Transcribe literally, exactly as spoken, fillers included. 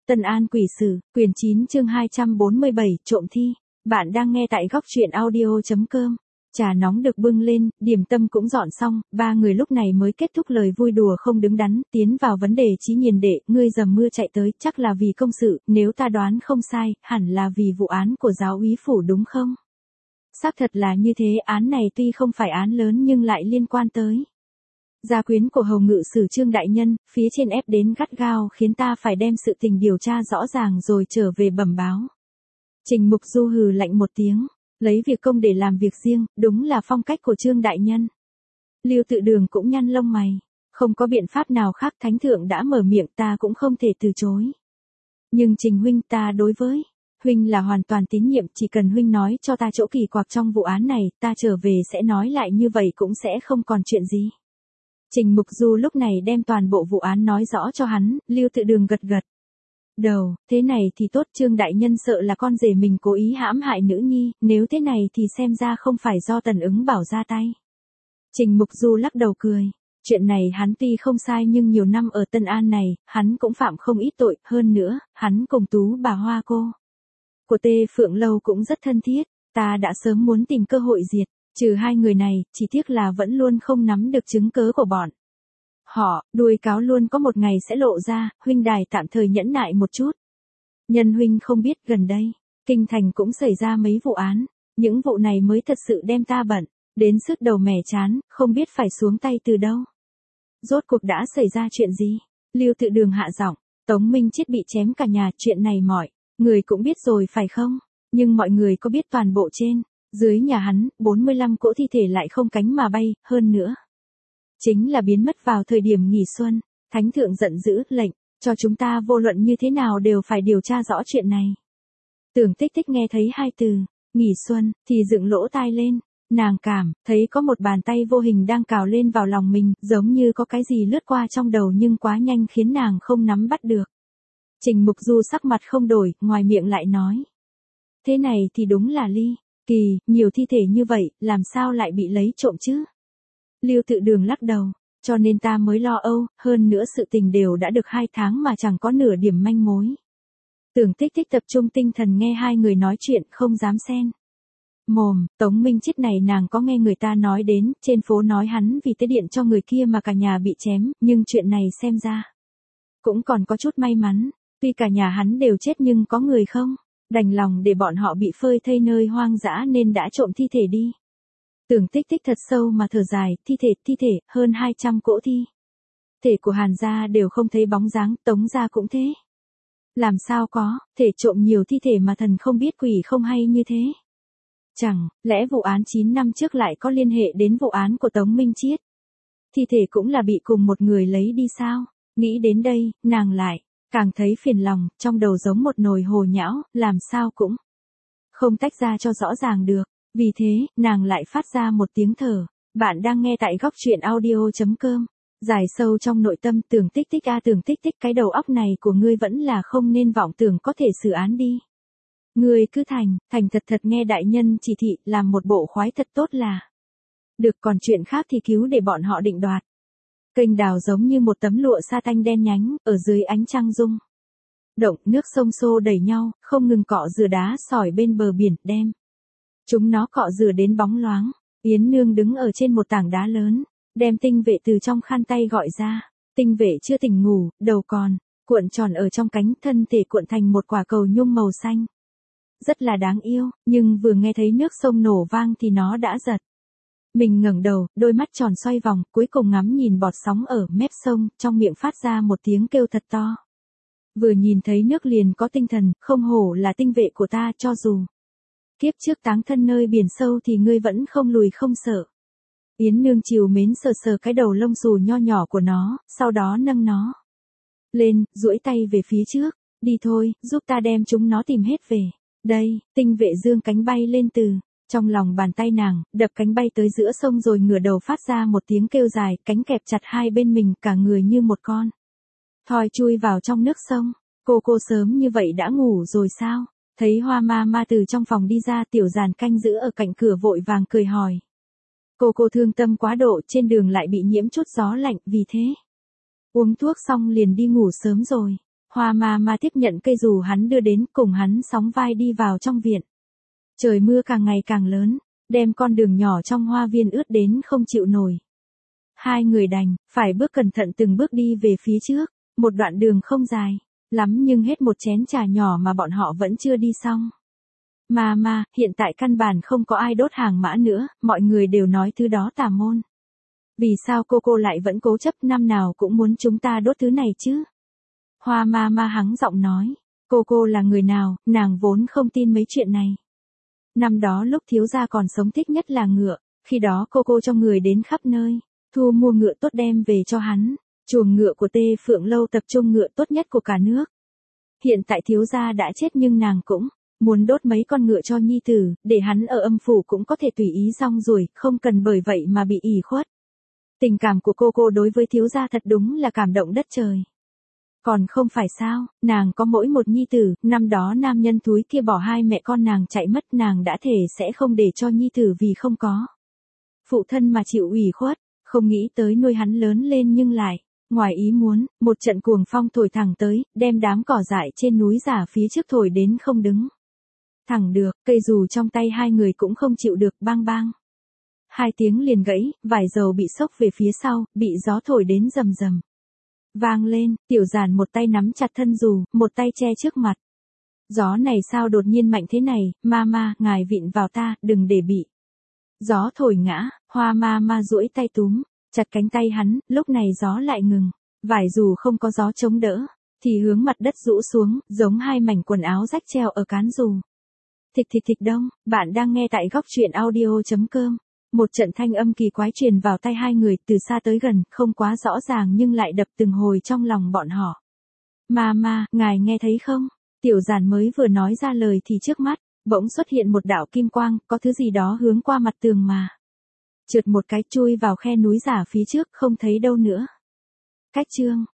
Tân An Quỷ Sử, quyển chín chương hai trăm bốn mươi bảy, trộm thi. Bạn đang nghe tại góc truyện audio chấm com. Trà nóng được bưng lên, điểm tâm cũng dọn xong, ba người lúc này mới kết thúc lời vui đùa không đứng đắn, tiến vào vấn đề Chí Nhiền đệ, ngươi dầm mưa chạy tới, chắc là vì công sự, nếu ta đoán không sai, hẳn là vì vụ án của giáo úy phủ đúng không? Xác thật là như thế, án này tuy không phải án lớn nhưng lại liên quan tới gia quyến của hầu ngự sử Trương đại nhân, phía trên ép đến gắt gao khiến ta phải đem sự tình điều tra rõ ràng rồi trở về bẩm báo. Trình Mục Du hừ lạnh một tiếng, lấy việc công để làm việc riêng, đúng là phong cách của Trương đại nhân. Lưu Tự Đường cũng nhăn lông mày, không có biện pháp nào khác, thánh thượng đã mở miệng, ta cũng không thể từ chối. Nhưng Trình huynh, ta đối với huynh là hoàn toàn tín nhiệm, chỉ cần huynh nói cho ta chỗ kỳ quặc trong vụ án này, ta trở về sẽ nói lại, như vậy cũng sẽ không còn chuyện gì. Trình Mục Du lúc này đem toàn bộ vụ án nói rõ cho hắn, Lưu Tự Đường gật gật đầu, thế này thì tốt, Trương đại nhân sợ là con rể mình cố ý hãm hại nữ nhi, nếu thế này thì xem ra không phải do Tần Ứng Bảo ra tay. Trình Mục Du lắc đầu cười, chuyện này hắn tuy không sai nhưng nhiều năm ở Tân An này, hắn cũng phạm không ít tội, hơn nữa, hắn cùng Tú bà Hoa cô của Tê Phượng Lâu cũng rất thân thiết, ta đã sớm muốn tìm cơ hội diệt trừ hai người này, chỉ tiếc là vẫn luôn không nắm được chứng cớ của bọn họ, đuôi cáo luôn có một ngày sẽ lộ ra, huynh đài tạm thời nhẫn nại một chút. Nhân huynh không biết, gần đây, kinh thành cũng xảy ra mấy vụ án, những vụ này mới thật sự đem ta bận đến sứt đầu mẻ chán, không biết phải xuống tay từ đâu. Rốt cuộc đã xảy ra chuyện gì? Lưu Tự Đường hạ giọng, Tống Minh Chiết bị chém cả nhà, chuyện này mọi người cũng biết rồi phải không? Nhưng mọi người có biết toàn bộ trên dưới nhà hắn, bốn mươi lăm cỗ thi thể lại không cánh mà bay, hơn nữa chính là biến mất vào thời điểm nghỉ xuân. Thánh thượng giận dữ, lệnh cho chúng ta vô luận như thế nào đều phải điều tra rõ chuyện này. Tưởng Tích Tích nghe thấy hai từ nghỉ xuân thì dựng lỗ tai lên, nàng cảm thấy có một bàn tay vô hình đang cào lên vào lòng mình, giống như có cái gì lướt qua trong đầu nhưng quá nhanh khiến nàng không nắm bắt được. Trình Mục Du sắc mặt không đổi, ngoài miệng lại nói, thế này thì đúng là ly kỳ, nhiều thi thể như vậy, làm sao lại bị lấy trộm chứ? Lưu Tự Đường lắc đầu, cho nên ta mới lo âu, hơn nữa sự tình đều đã được hai tháng mà chẳng có nửa điểm manh mối. Tưởng Tích Tích tập trung tinh thần nghe hai người nói chuyện, không dám xen mồm. Tống Minh Chiết này nàng có nghe người ta nói đến, trên phố nói hắn vì tế điện cho người kia mà cả nhà bị chém, nhưng chuyện này xem ra cũng còn có chút may mắn, tuy cả nhà hắn đều chết nhưng có người không đành lòng để bọn họ bị phơi thây nơi hoang dã nên đã trộm thi thể đi. Tưởng Tích Tích thật sâu mà thở dài, thi thể, thi thể, hơn hai trăm cỗ thi thể của Hàn gia đều không thấy bóng dáng, Tống gia cũng thế. Làm sao có thể trộm nhiều thi thể mà thần không biết quỷ không hay như thế? Chẳng lẽ vụ án chín năm trước lại có liên hệ đến vụ án của Tống Minh Chiết? Thi thể cũng là bị cùng một người lấy đi sao? Nghĩ đến đây, nàng lại càng thấy phiền lòng, trong đầu giống một nồi hồ nhão, làm sao cũng không tách ra cho rõ ràng được. Vì thế, nàng lại phát ra một tiếng thở. Bạn đang nghe tại góc truyện audio chấm com. Dài sâu trong nội tâm, Tưởng Tích Tích a Tưởng Tích Tích, cái đầu óc này của ngươi vẫn là không nên vọng tưởng có thể xử án đi. Ngươi cứ thành, thành thật thật nghe đại nhân chỉ thị, làm một bộ khoái thật tốt là được, còn chuyện khác thì cứu để bọn họ định đoạt. Kênh đào giống như một tấm lụa sa tanh đen nhánh, ở dưới ánh trăng rung động, nước sông xô đẩy nhau, không ngừng cọ rửa đá sỏi bên bờ biển, đem chúng nó cọ rửa đến bóng loáng. Yến Nương đứng ở trên một tảng đá lớn, đem Tinh Vệ từ trong khăn tay gọi ra. Tinh Vệ chưa tỉnh ngủ, đầu còn cuộn tròn ở trong cánh, thân thể cuộn thành một quả cầu nhung màu xanh. Rất là đáng yêu, nhưng vừa nghe thấy nước sông nổ vang thì nó đã giật mình ngẩng đầu, đôi mắt tròn xoay vòng, cuối cùng ngắm nhìn bọt sóng ở mép sông, trong miệng phát ra một tiếng kêu thật to. Vừa nhìn thấy nước liền có tinh thần, không hổ là Tinh Vệ của ta, cho dù kiếp trước táng thân nơi biển sâu thì ngươi vẫn không lùi không sợ. Yến Nương chiều mến sờ sờ cái đầu lông xù nho nhỏ của nó, sau đó nâng nó lên, duỗi tay về phía trước, đi thôi, giúp ta đem chúng nó tìm hết về. Đây, Tinh Vệ dương cánh bay lên từ trong lòng bàn tay nàng, đập cánh bay tới giữa sông rồi ngửa đầu phát ra một tiếng kêu dài, cánh kẹp chặt hai bên mình, cả người như một con thoi chui vào trong nước sông. Cô cô sớm như vậy đã ngủ rồi sao? Thấy Hoa ma ma từ trong phòng đi ra, Tiểu Giàn canh giữ ở cạnh cửa vội vàng cười hỏi. Cô cô thương tâm quá độ, trên đường lại bị nhiễm chút gió lạnh, vì thế uống thuốc xong liền đi ngủ sớm rồi. Hoa ma ma tiếp nhận cây dù hắn đưa đến, cùng hắn sóng vai đi vào trong viện. Trời mưa càng ngày càng lớn, đem con đường nhỏ trong hoa viên ướt đến không chịu nổi. Hai người đành, phải bước cẩn thận từng bước đi về phía trước, một đoạn đường không dài, lắm nhưng hết một chén trà nhỏ mà bọn họ vẫn chưa đi xong. Ma ma, hiện tại căn bản không có ai đốt hàng mã nữa, mọi người đều nói thứ đó tà môn. Vì sao cô cô lại vẫn cố chấp năm nào cũng muốn chúng ta đốt thứ này chứ? Hoa ma ma hắng giọng nói, cô cô là người nào, nàng vốn không tin mấy chuyện này. Năm đó lúc thiếu gia còn sống thích nhất là ngựa, khi đó cô cô cho người đến khắp nơi, thu mua ngựa tốt đem về cho hắn, chuồng ngựa của Tê Phượng Lâu tập trung ngựa tốt nhất của cả nước. Hiện tại thiếu gia đã chết nhưng nàng cũng muốn đốt mấy con ngựa cho nhi tử, để hắn ở âm phủ cũng có thể tùy ý rong ruổi, không cần bởi vậy mà bị ỷ khuất. Tình cảm của cô cô đối với thiếu gia thật đúng là cảm động đất trời. Còn không phải sao, nàng có mỗi một nhi tử, năm đó nam nhân thúi kia bỏ hai mẹ con nàng chạy mất, nàng đã thể sẽ không để cho nhi tử vì không có phụ thân mà chịu ủy khuất, không nghĩ tới nuôi hắn lớn lên nhưng lại, ngoài ý muốn, một trận cuồng phong thổi thẳng tới, đem đám cỏ dại trên núi giả phía trước thổi đến không đứng thẳng được, cây dù trong tay hai người cũng không chịu được, bang bang. Hai tiếng liền gãy, vải dầu bị xốc về phía sau, bị gió thổi đến rầm rầm vang lên, Tiểu Giản một tay nắm chặt thân dù, một tay che trước mặt. Gió này sao đột nhiên mạnh thế này, ma ma, ngài vịn vào ta, đừng để bị gió thổi ngã. Hoa ma ma duỗi tay túm chặt cánh tay hắn, lúc này gió lại ngừng, vải dù không có gió chống đỡ, thì hướng mặt đất rũ xuống, giống hai mảnh quần áo rách treo ở cán dù. Thịch thịch thịch đông, bạn đang nghe tại góc truyện audio chấm com. Một trận thanh âm kỳ quái truyền vào tai hai người, từ xa tới gần, không quá rõ ràng nhưng lại đập từng hồi trong lòng bọn họ. Ma ma, ngài nghe thấy không? Tiểu Giản mới vừa nói ra lời thì trước mắt bỗng xuất hiện một đạo kim quang, có thứ gì đó hướng qua mặt tường mà trượt một cái chui vào khe núi giả phía trước, không thấy đâu nữa. Cách chương